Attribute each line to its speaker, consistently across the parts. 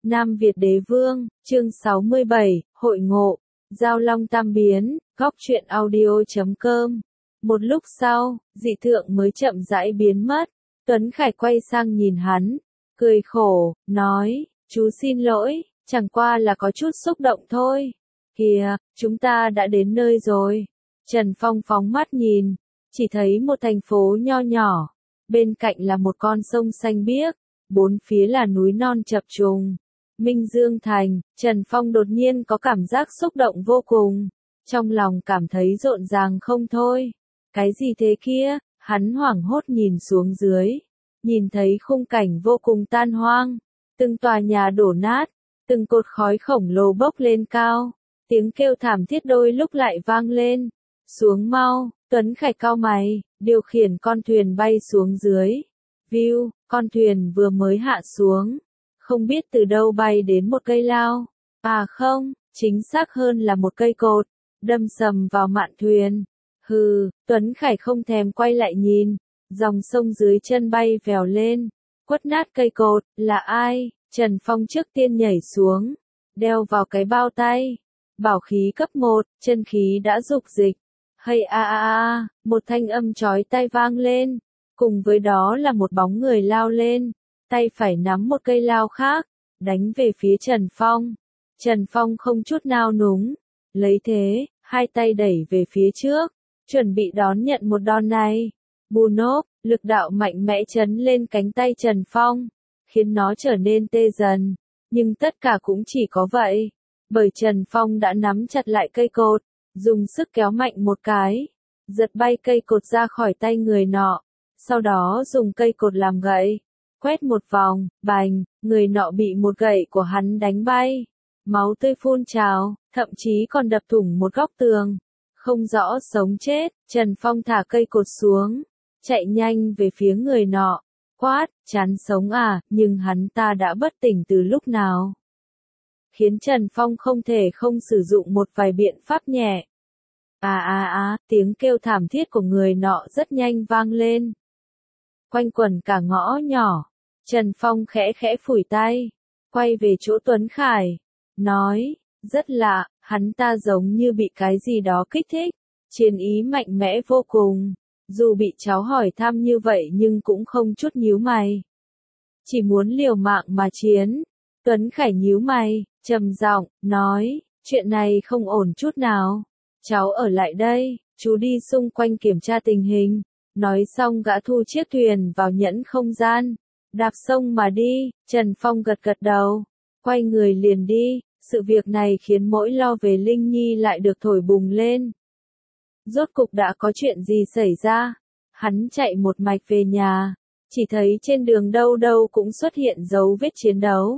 Speaker 1: Nam Việt Đế Vương, chương 67, Hội ngộ, Giao Long Tam Biến, góc truyện audio.com. Một lúc sau, dị tượng mới chậm rãi biến mất. Tuấn Khải quay sang nhìn hắn, cười khổ, nói, chú xin lỗi, chẳng qua là có chút xúc động thôi. Kìa, chúng ta đã đến nơi rồi. Trần Phong phóng mắt nhìn, chỉ thấy một thành phố nho nhỏ, bên cạnh là một con sông xanh biếc, bốn phía là núi non chập trùng. Minh Dương Thành, Trần Phong đột nhiên có cảm giác xúc động vô cùng, trong lòng cảm thấy rộn ràng không thôi. Cái gì thế kia? Hắn hoảng hốt nhìn xuống dưới, nhìn thấy khung cảnh vô cùng tan hoang, từng tòa nhà đổ nát, từng cột khói khổng lồ bốc lên cao, tiếng kêu thảm thiết đôi lúc lại vang lên. Xuống mau, Tuấn Khải cau mày, điều khiển con thuyền bay xuống dưới. View, con thuyền vừa mới hạ xuống, không biết từ đâu bay đến một cây lao. À không, chính xác hơn là một cây cột, đâm sầm vào mạn thuyền. Hừ, Tuấn Khải không thèm quay lại nhìn, dòng sông dưới chân bay vèo lên, quất nát cây cột. Là ai? Trần Phong trước tiên nhảy xuống, đeo vào cái bao tay. Bảo khí cấp 1, chân khí đã dục dịch. Hay một thanh âm chói tai vang lên, cùng với đó là một bóng người lao lên, tay phải nắm một cây lao khác, đánh về phía Trần Phong. Trần Phong không chút nao núng, lấy thế, hai tay đẩy về phía trước, chuẩn bị đón nhận một đòn này. Bù nốt, lực đạo mạnh mẽ chấn lên cánh tay Trần Phong, khiến nó trở nên tê dần, nhưng tất cả cũng chỉ có vậy, bởi Trần Phong đã nắm chặt lại cây cột, dùng sức kéo mạnh một cái, giật bay cây cột ra khỏi tay người nọ, sau đó dùng cây cột làm gậy, quét một vòng, bành, người nọ bị một gậy của hắn đánh bay, máu tươi phun trào, thậm chí còn đập thủng một góc tường, không rõ sống chết. Trần Phong thả cây cột xuống, chạy nhanh về phía người nọ, quát, chán sống à, nhưng hắn ta đã bất tỉnh từ lúc nào, khiến Trần Phong không thể không sử dụng một vài biện pháp nhẹ. Tiếng kêu thảm thiết của người nọ rất nhanh vang lên, quanh quẩn cả ngõ nhỏ. Trần Phong khẽ khẽ phủi tay, quay về chỗ Tuấn Khải, nói, rất lạ, hắn ta giống như bị cái gì đó kích thích, chiến ý mạnh mẽ vô cùng, dù bị cháu hỏi thăm như vậy nhưng cũng không chút nhíu mày, chỉ muốn liều mạng mà chiến. Tuấn Khải nhíu mày, trầm giọng, nói, chuyện này không ổn chút nào, cháu ở lại đây, chú đi xung quanh kiểm tra tình hình. Nói xong gã thu chiếc thuyền vào nhẫn không gian, đạp sông mà đi. Trần Phong gật gật đầu, quay người liền đi. Sự việc này khiến mỗi lo về Linh Nhi lại được thổi bùng lên. Rốt cục đã có chuyện gì xảy ra? Hắn chạy một mạch về nhà, chỉ thấy trên đường đâu đâu cũng xuất hiện dấu vết chiến đấu.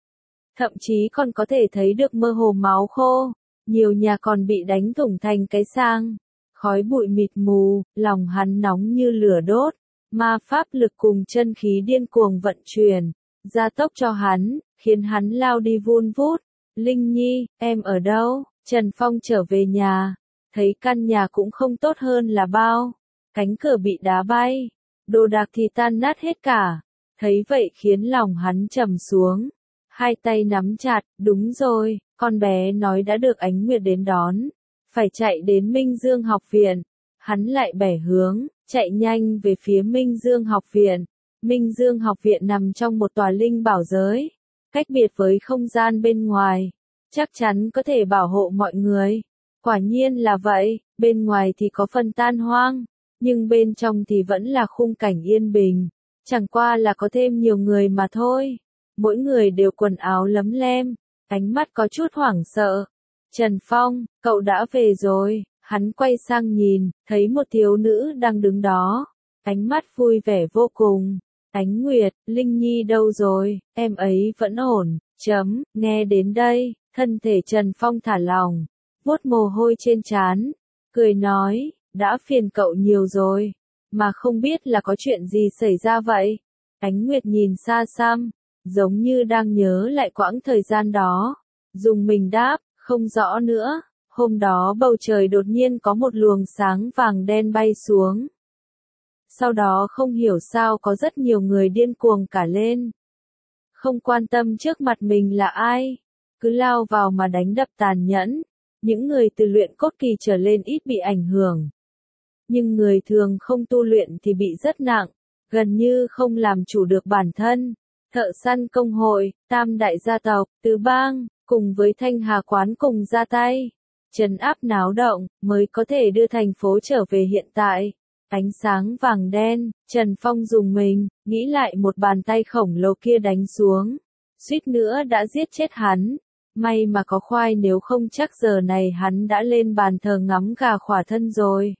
Speaker 1: Thậm chí còn có thể thấy được mơ hồ máu khô, nhiều nhà còn bị đánh thủng thành cái sang. Khói bụi mịt mù, lòng hắn nóng như lửa đốt, ma pháp lực cùng chân khí điên cuồng vận chuyển, gia tốc cho hắn, khiến hắn lao đi vun vút. Linh Nhi, em ở đâu? Trần Phong trở về nhà, thấy căn nhà cũng không tốt hơn là bao, cánh cửa bị đá bay, đồ đạc thì tan nát hết cả, thấy vậy khiến lòng hắn trầm xuống, hai tay nắm chặt. Đúng rồi, con bé nói đã được Ánh Nguyệt đến đón, phải chạy đến Minh Dương học viện. Hắn lại bẻ hướng, chạy nhanh về phía Minh Dương học viện. Minh Dương học viện nằm trong một tòa linh bảo giới, cách biệt với không gian bên ngoài, chắc chắn có thể bảo hộ mọi người. Quả nhiên là vậy, bên ngoài thì có phần tan hoang, nhưng bên trong thì vẫn là khung cảnh yên bình, chẳng qua là có thêm nhiều người mà thôi. Mỗi người đều quần áo lấm lem, ánh mắt có chút hoảng sợ. Trần Phong, cậu đã về rồi. Hắn quay sang nhìn, thấy một thiếu nữ đang đứng đó, ánh mắt vui vẻ vô cùng. Ánh Nguyệt, Linh Nhi đâu rồi? Em ấy vẫn ổn. Nghe đến đây, thân thể Trần Phong thả lỏng, vuốt mồ hôi trên trán, cười nói, đã phiền cậu nhiều rồi, mà không biết là có chuyện gì xảy ra vậy. Ánh Nguyệt nhìn xa xăm, giống như đang nhớ lại quãng thời gian đó, dùng mình đáp, không rõ nữa. Hôm đó bầu trời đột nhiên có một luồng sáng vàng đen bay xuống. Sau đó không hiểu sao có rất nhiều người điên cuồng cả lên. không quan tâm trước mặt mình là ai, cứ lao vào mà đánh đập tàn nhẫn. Những người từ luyện cốt kỳ trở lên ít bị ảnh hưởng. Nhưng người thường không tu luyện thì bị rất nặng, gần như không làm chủ được bản thân. Thợ săn công hội, tam đại gia tộc, tứ bang, cùng với Thanh Hà quán cùng ra tay, trấn áp náo động, mới có thể đưa thành phố trở về hiện tại. Ánh sáng vàng đen, Trần Phong dùng mình, nghĩ lại một bàn tay khổng lồ kia đánh xuống, suýt nữa đã giết chết hắn. May mà có khoai, nếu không chắc giờ này hắn đã lên bàn thờ ngắm gà khỏa thân rồi.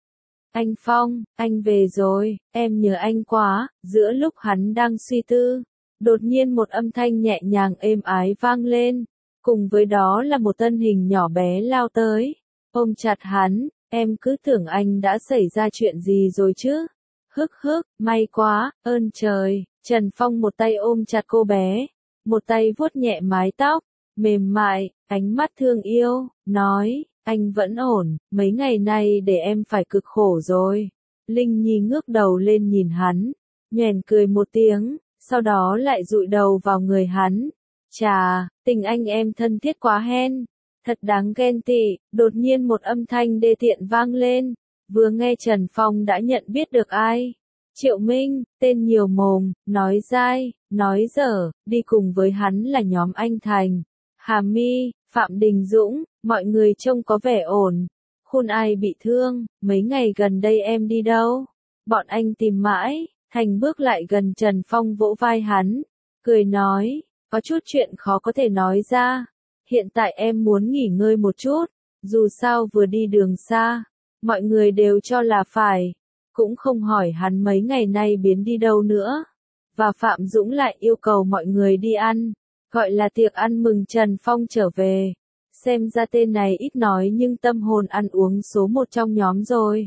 Speaker 1: Anh Phong, anh về rồi, em nhớ anh quá. Giữa lúc hắn đang suy tư, đột nhiên một âm thanh nhẹ nhàng êm ái vang lên, cùng với đó là một thân hình nhỏ bé lao tới, ôm chặt hắn. Em cứ tưởng anh đã xảy ra chuyện gì rồi chứ. Hức hức, may quá, ơn trời. Trần Phong một tay ôm chặt cô bé, một tay vuốt nhẹ mái tóc mềm mại, ánh mắt thương yêu, nói, anh vẫn ổn, mấy ngày nay để em phải cực khổ rồi. Linh Nhi ngước đầu lên nhìn hắn, nhoẻn cười một tiếng, sau đó lại dụi đầu vào người hắn. Chà, tình anh em thân thiết quá hen, thật đáng ghen tị. Đột nhiên một âm thanh đê tiện vang lên, vừa nghe Trần Phong đã nhận biết được ai. Triệu Minh, tên nhiều mồm, nói dai, nói dở, đi cùng với hắn là nhóm anh Thành, Hà Mi, Phạm Đình Dũng, mọi người trông có vẻ ổn. Khôn ai bị thương, mấy ngày gần đây em đi đâu? Bọn anh tìm mãi. Thành bước lại gần Trần Phong vỗ vai hắn, cười nói, có chút chuyện khó có thể nói ra. Hiện tại em muốn nghỉ ngơi một chút, dù sao vừa đi đường xa, mọi người đều cho là phải, cũng không hỏi hắn mấy ngày nay biến đi đâu nữa. Và Phạm Dũng lại yêu cầu mọi người đi ăn, gọi là tiệc ăn mừng Trần Phong trở về. Xem ra tên này ít nói nhưng tâm hồn ăn uống số một trong nhóm rồi.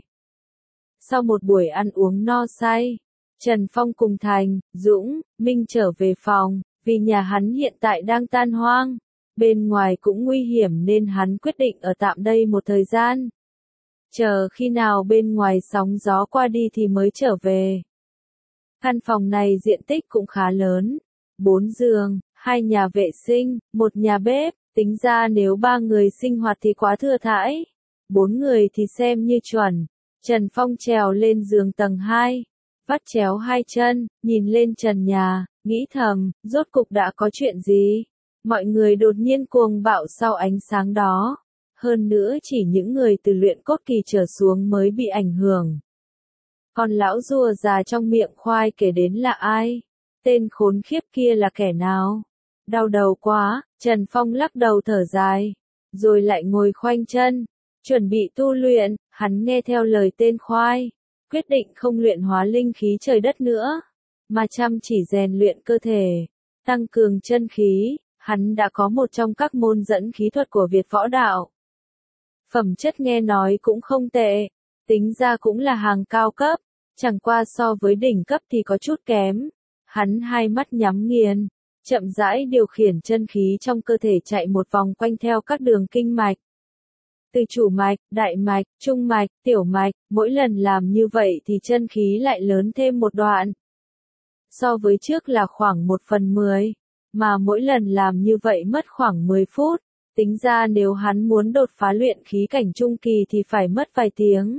Speaker 1: Sau một buổi ăn uống no say, Trần Phong cùng Thành, Dũng, Minh trở về phòng, vì nhà hắn hiện tại đang tan hoang, bên ngoài cũng nguy hiểm nên hắn quyết định ở tạm đây một thời gian. Chờ khi nào bên ngoài sóng gió qua đi thì mới trở về. Căn phòng này diện tích cũng khá lớn, 4 giường, 2 nhà vệ sinh, 1 nhà bếp, tính ra nếu 3 người sinh hoạt thì quá thừa thãi, 4 người thì xem như chuẩn. Trần Phong trèo lên giường tầng 2, vắt chéo hai chân, nhìn lên trần nhà, nghĩ thầm, rốt cục đã có chuyện gì? Mọi người đột nhiên cuồng bạo sau ánh sáng đó. Hơn nữa chỉ những người từ luyện cốt kỳ trở xuống mới bị ảnh hưởng. Còn lão rùa già trong miệng khoai kể đến là ai? Tên khốn khiếp kia là kẻ nào? Đau đầu quá, Trần Phong lắc đầu thở dài, rồi lại ngồi khoanh chân, chuẩn bị tu luyện. Hắn nghe theo lời tên khoai, quyết định không luyện hóa linh khí trời đất nữa, mà chăm chỉ rèn luyện cơ thể, tăng cường chân khí. Hắn đã có một trong các môn dẫn khí thuật của Việt võ đạo. Phẩm chất nghe nói cũng không tệ, tính ra cũng là hàng cao cấp, chẳng qua so với đỉnh cấp thì có chút kém. Hắn hai mắt nhắm nghiền, chậm rãi điều khiển chân khí trong cơ thể chạy một vòng quanh theo các đường kinh mạch. Từ chủ mạch, đại mạch, trung mạch, tiểu mạch, mỗi lần làm như vậy thì chân khí lại lớn thêm một đoạn. So với trước là khoảng 1/10, mà mỗi lần làm như vậy mất khoảng 10 phút. Tính ra nếu hắn muốn đột phá luyện khí cảnh trung kỳ thì phải mất vài tiếng.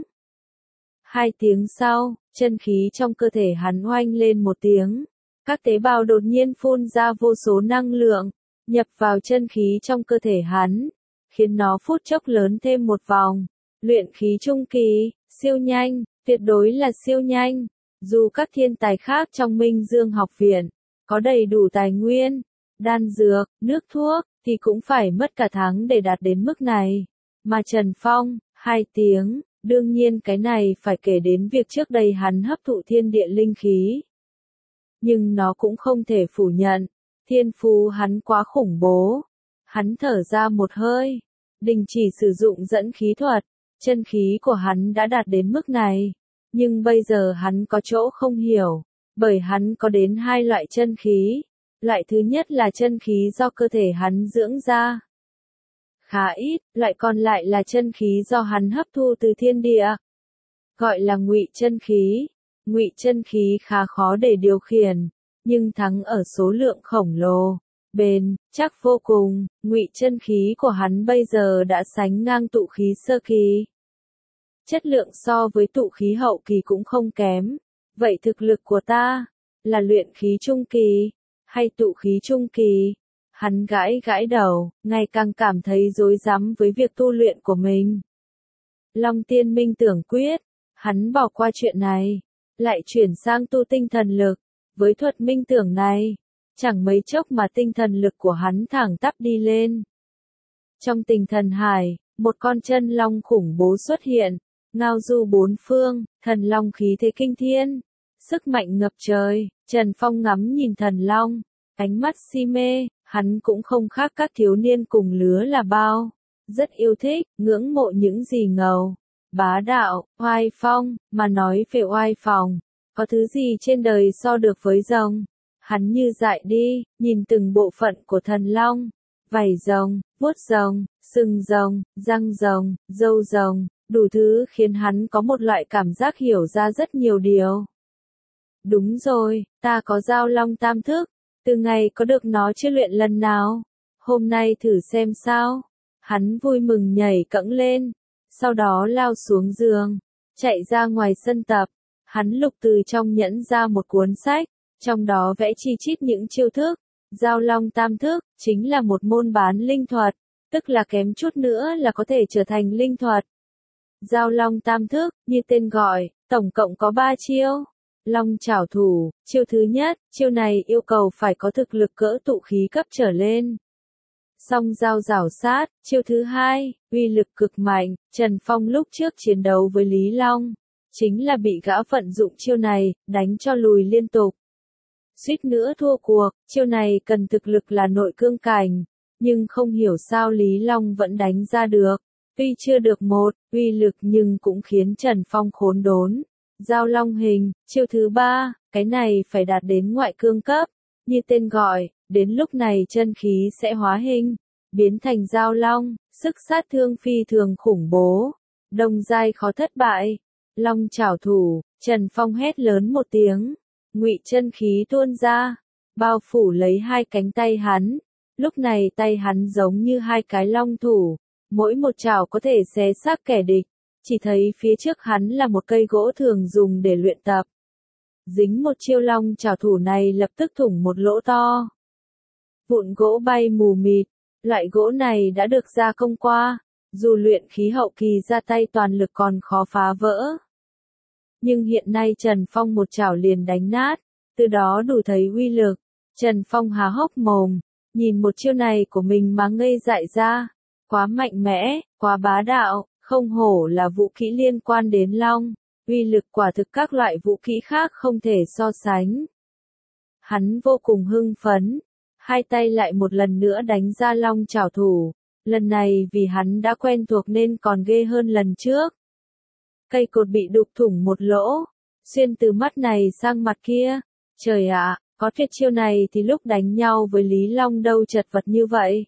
Speaker 1: 2 tiếng sau, chân khí trong cơ thể hắn oanh lên một tiếng. Các tế bào đột nhiên phun ra vô số năng lượng, nhập vào chân khí trong cơ thể hắn, khiến nó phút chốc lớn thêm một vòng. Luyện khí trung kỳ, siêu nhanh, tuyệt đối là siêu nhanh. Dù các thiên tài khác trong Minh Dương học viện có đầy đủ tài nguyên, đan dược, nước thuốc, thì cũng phải mất cả tháng để đạt đến mức này. Mà Trần Phong, 2 tiếng, đương nhiên cái này phải kể đến việc trước đây hắn hấp thụ thiên địa linh khí. Nhưng nó cũng không thể phủ nhận, thiên phú hắn quá khủng bố. Hắn thở ra một hơi, đình chỉ sử dụng dẫn khí thuật, chân khí của hắn đã đạt đến mức này. Nhưng bây giờ hắn có chỗ không hiểu, bởi hắn có đến 2 loại chân khí. Loại thứ nhất là chân khí do cơ thể hắn dưỡng ra, khá ít. Loại còn lại là chân khí do hắn hấp thu từ thiên địa, gọi là ngụy chân khí. Ngụy chân khí khá khó để điều khiển, nhưng thắng ở số lượng khổng lồ. Bền, chắc vô cùng, ngụy chân khí của hắn bây giờ đã sánh ngang tụ khí sơ kỳ. Chất lượng so với tụ khí hậu kỳ cũng không kém. Vậy thực lực của ta, là luyện khí trung kỳ, hay tụ khí trung kỳ? Hắn gãi gãi đầu, ngày càng cảm thấy rối rắm với việc tu luyện của mình. Long Tiên Minh Tưởng Quyết, hắn bỏ qua chuyện này, lại chuyển sang tu tinh thần lực. Với thuật minh tưởng này, chẳng mấy chốc mà tinh thần lực của hắn thẳng tắp đi lên. Trong tinh thần hải, một con chân long khủng bố xuất hiện, ngao du bốn phương, thần long khí thế kinh thiên, sức mạnh ngập trời. Trần Phong ngắm nhìn thần long, ánh mắt si mê, hắn cũng không khác các thiếu niên cùng lứa là bao, rất yêu thích, ngưỡng mộ những gì ngầu, bá đạo, oai phong, mà nói về oai phong, có thứ gì trên đời so được với rồng? Hắn như dại đi, nhìn từng bộ phận của thần long, vảy rồng, vuốt rồng, sừng rồng, răng rồng, râu rồng, đủ thứ khiến hắn có một loại cảm giác hiểu ra rất nhiều điều. Đúng rồi, ta có Giao Long Tam Thức, từ ngày có được nó chưa luyện lần nào, hôm nay thử xem sao. Hắn vui mừng nhảy cẫng lên, sau đó lao xuống giường, chạy ra ngoài sân tập. Hắn lục từ trong nhẫn ra một cuốn sách, trong đó vẽ chi chít những chiêu thức. Giao Long Tam Thức chính là một môn bán linh thuật, tức là kém chút nữa là có thể trở thành linh thuật. Giao Long Tam Thức, như tên gọi, tổng cộng có 3 chiêu. Long Chảo Thủ, chiêu thứ nhất, chiêu này yêu cầu phải có thực lực cỡ tụ khí cấp trở lên. Song Dao Rảo Sát, chiêu thứ hai, uy lực cực mạnh. Trần Phong lúc trước chiến đấu với Lý Long, chính là bị gã vận dụng chiêu này, đánh cho lùi liên tục. Suýt nữa thua cuộc, chiêu này cần thực lực là nội cương cảnh, nhưng không hiểu sao Lý Long vẫn đánh ra được. Tuy chưa được một uy lực nhưng cũng khiến Trần Phong khốn đốn. Giao Long Hình, chiêu thứ ba, cái này phải đạt đến ngoại cương cấp, như tên gọi, đến lúc này chân khí sẽ hóa hình, biến thành Giao Long, sức sát thương phi thường khủng bố, đồng giai khó thất bại. Long Chảo Thủ, Trần Phong hét lớn một tiếng, ngụy chân khí tuôn ra, bao phủ lấy hai cánh tay hắn. Lúc này tay hắn giống như hai cái long thủ, mỗi một chảo có thể xé xác kẻ địch. Chỉ thấy phía trước hắn là một cây gỗ thường dùng để luyện tập. Dính một chiêu Long Chảo Thủ này lập tức thủng một lỗ to. Vụn gỗ bay mù mịt, loại gỗ này đã được gia công qua, dù luyện khí hậu kỳ ra tay toàn lực còn khó phá vỡ. Nhưng hiện nay Trần Phong một chảo liền đánh nát, từ đó đủ thấy uy lực. Trần Phong há hốc mồm, nhìn một chiêu này của mình mà ngây dại ra, quá mạnh mẽ, quá bá đạo. Không hổ là vũ kỹ liên quan đến long, uy lực quả thực các loại vũ kỹ khác không thể so sánh. Hắn vô cùng hưng phấn, hai tay lại một lần nữa đánh ra Long Chảo Thủ, lần này vì hắn đã quen thuộc nên còn ghê hơn lần trước. Cây cột bị đục thủng một lỗ, xuyên từ mắt này sang mặt kia. Trời ạ, có tuyệt chiêu này thì lúc đánh nhau với Lý Long đâu chật vật như vậy.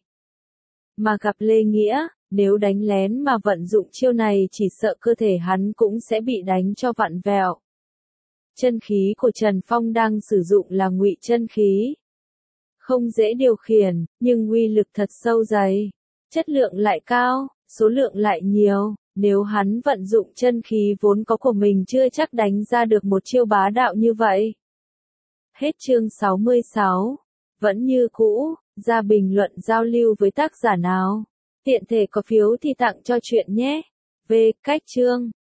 Speaker 1: Mà gặp Lê Nghĩa, nếu đánh lén mà vận dụng chiêu này chỉ sợ cơ thể hắn cũng sẽ bị đánh cho vặn vẹo. Chân khí của Trần Phong đang sử dụng là ngụy chân khí. Không dễ điều khiển, nhưng uy lực thật sâu dày. Chất lượng lại cao, số lượng lại nhiều. Nếu hắn vận dụng chân khí vốn có của mình chưa chắc đánh ra được một chiêu bá đạo như vậy. Hết chương 66. Vẫn như cũ, ra bình luận giao lưu với tác giả nào. Tiện thể có phiếu thì tặng cho chuyện nhé. Về cách chương